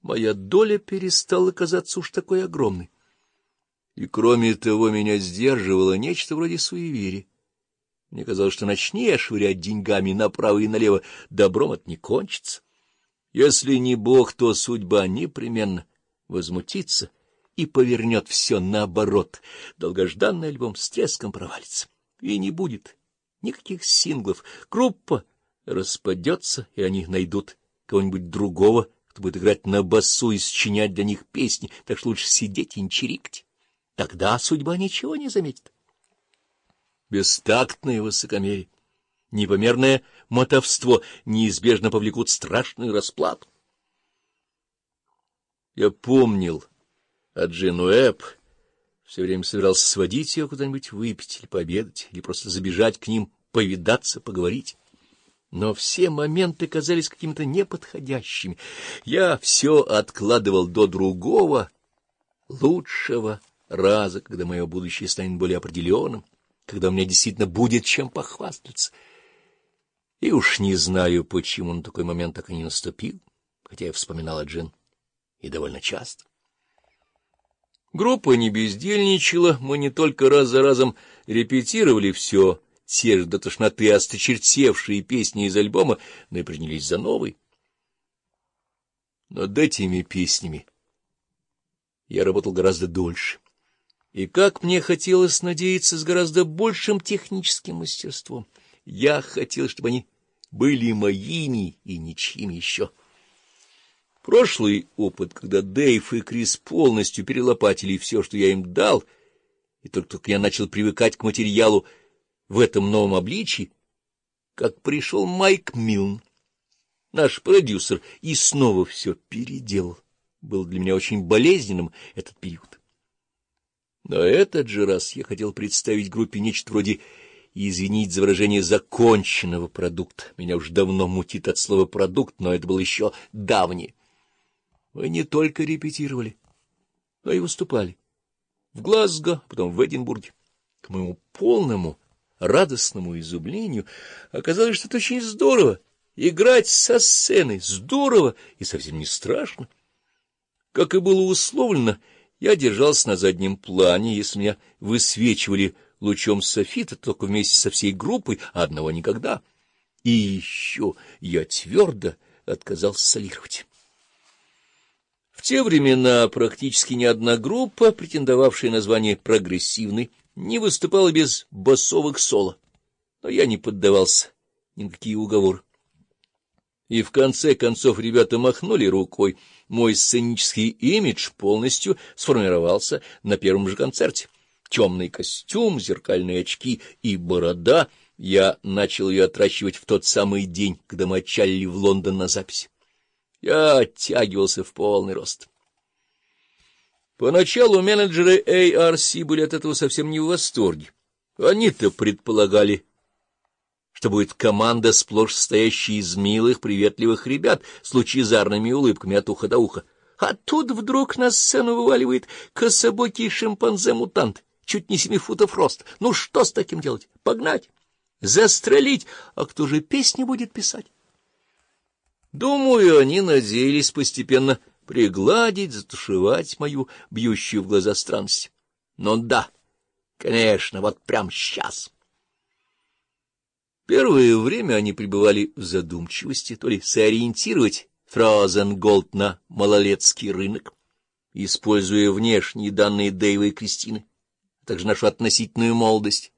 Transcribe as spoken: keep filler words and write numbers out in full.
моя доля перестала казаться уж такой огромной. И, кроме того, меня сдерживало нечто вроде суеверия. Мне казалось, что начни я швырять деньгами направо и налево, добром это не кончится. Если не Бог, то судьба непременно возмутится и повернет все наоборот. Долгожданный альбом с треском провалится, и не будет никаких синглов. Группа распадется, и они найдут кого-нибудь другого, кто будет играть на басу и сочинять для них песни, так что лучше сидеть и не чирикать. Тогда судьба ничего не заметит. Бестактное высокомерие, непомерное мотовство неизбежно повлекут страшную расплату. Я помнил о Джин Уэбб, все время собирался сводить ее куда-нибудь выпить или пообедать, или просто забежать к ним, повидаться, поговорить. Но все моменты казались какими-то неподходящими. Я все откладывал до другого, лучшего раза, когда мое будущее станет более определенным, когда у меня действительно будет чем похвастаться. И уж не знаю, почему на такой момент так и не наступил, хотя я вспоминал о Джин, и довольно часто. Группа не бездельничала, мы не только раз за разом репетировали все те же до тошноты осточертевшие песни из альбома, но и принялись за новые. Над этими песнями я работал гораздо дольше. И как мне хотелось надеяться с гораздо большим техническим мастерством. Я хотел, чтобы они были моими и ничьими еще. Прошлый опыт, когда Дэйв и Крис полностью перелопатили все, что я им дал, и только только я начал привыкать к материалу в этом новом обличии, как пришел Майк Милн, наш продюсер, и снова все переделал. Был для меня очень болезненным этот период. Но этот же раз я хотел представить группе нечто вроде, извините за выражение, законченного продукта. Меня уж давно мутит от слова «продукт», но это было еще давнее. Мы не только репетировали, но и выступали. В Глазго, потом в Эдинбурге. К моему полному радостному изумлению оказалось, что это очень здорово. Играть со сцены здорово и совсем не страшно. Как и было условлено, я держался на заднем плане, если меня высвечивали лучом софита, только вместе со всей группой, а одного никогда. И еще я твердо отказался солировать. В те времена практически ни одна группа, претендовавшая на звание прогрессивной, не выступала без басовых соло, но я не поддавался ни на какие уговоры. И в конце концов ребята махнули рукой. Мой сценический имидж полностью сформировался на первом же концерте. Темный костюм, зеркальные очки и борода. Я начал ее отращивать в тот самый день, когда мы отчалили в Лондон на запись. Я оттягивался в полный рост. Поначалу менеджеры эй ар си были от этого совсем не в восторге. Они-то предполагали, что будет команда, сплошь состоящая из милых, приветливых ребят с лучезарными улыбками от уха до уха. А тут вдруг на сцену вываливает кособокий шимпанзе-мутант, чуть не семи футов рост. Ну что с таким делать? Погнать? Застрелить? А кто же песни будет писать? Думаю, они надеялись постепенно пригладить, затушевать мою бьющую в глаза странность. Но да, конечно, вот прямо сейчас. Первое время они пребывали в задумчивости, то ли сориентировать Frozen Gold на малолетский рынок, используя внешние данные Дэйва и Кристины, а также нашу относительную молодость,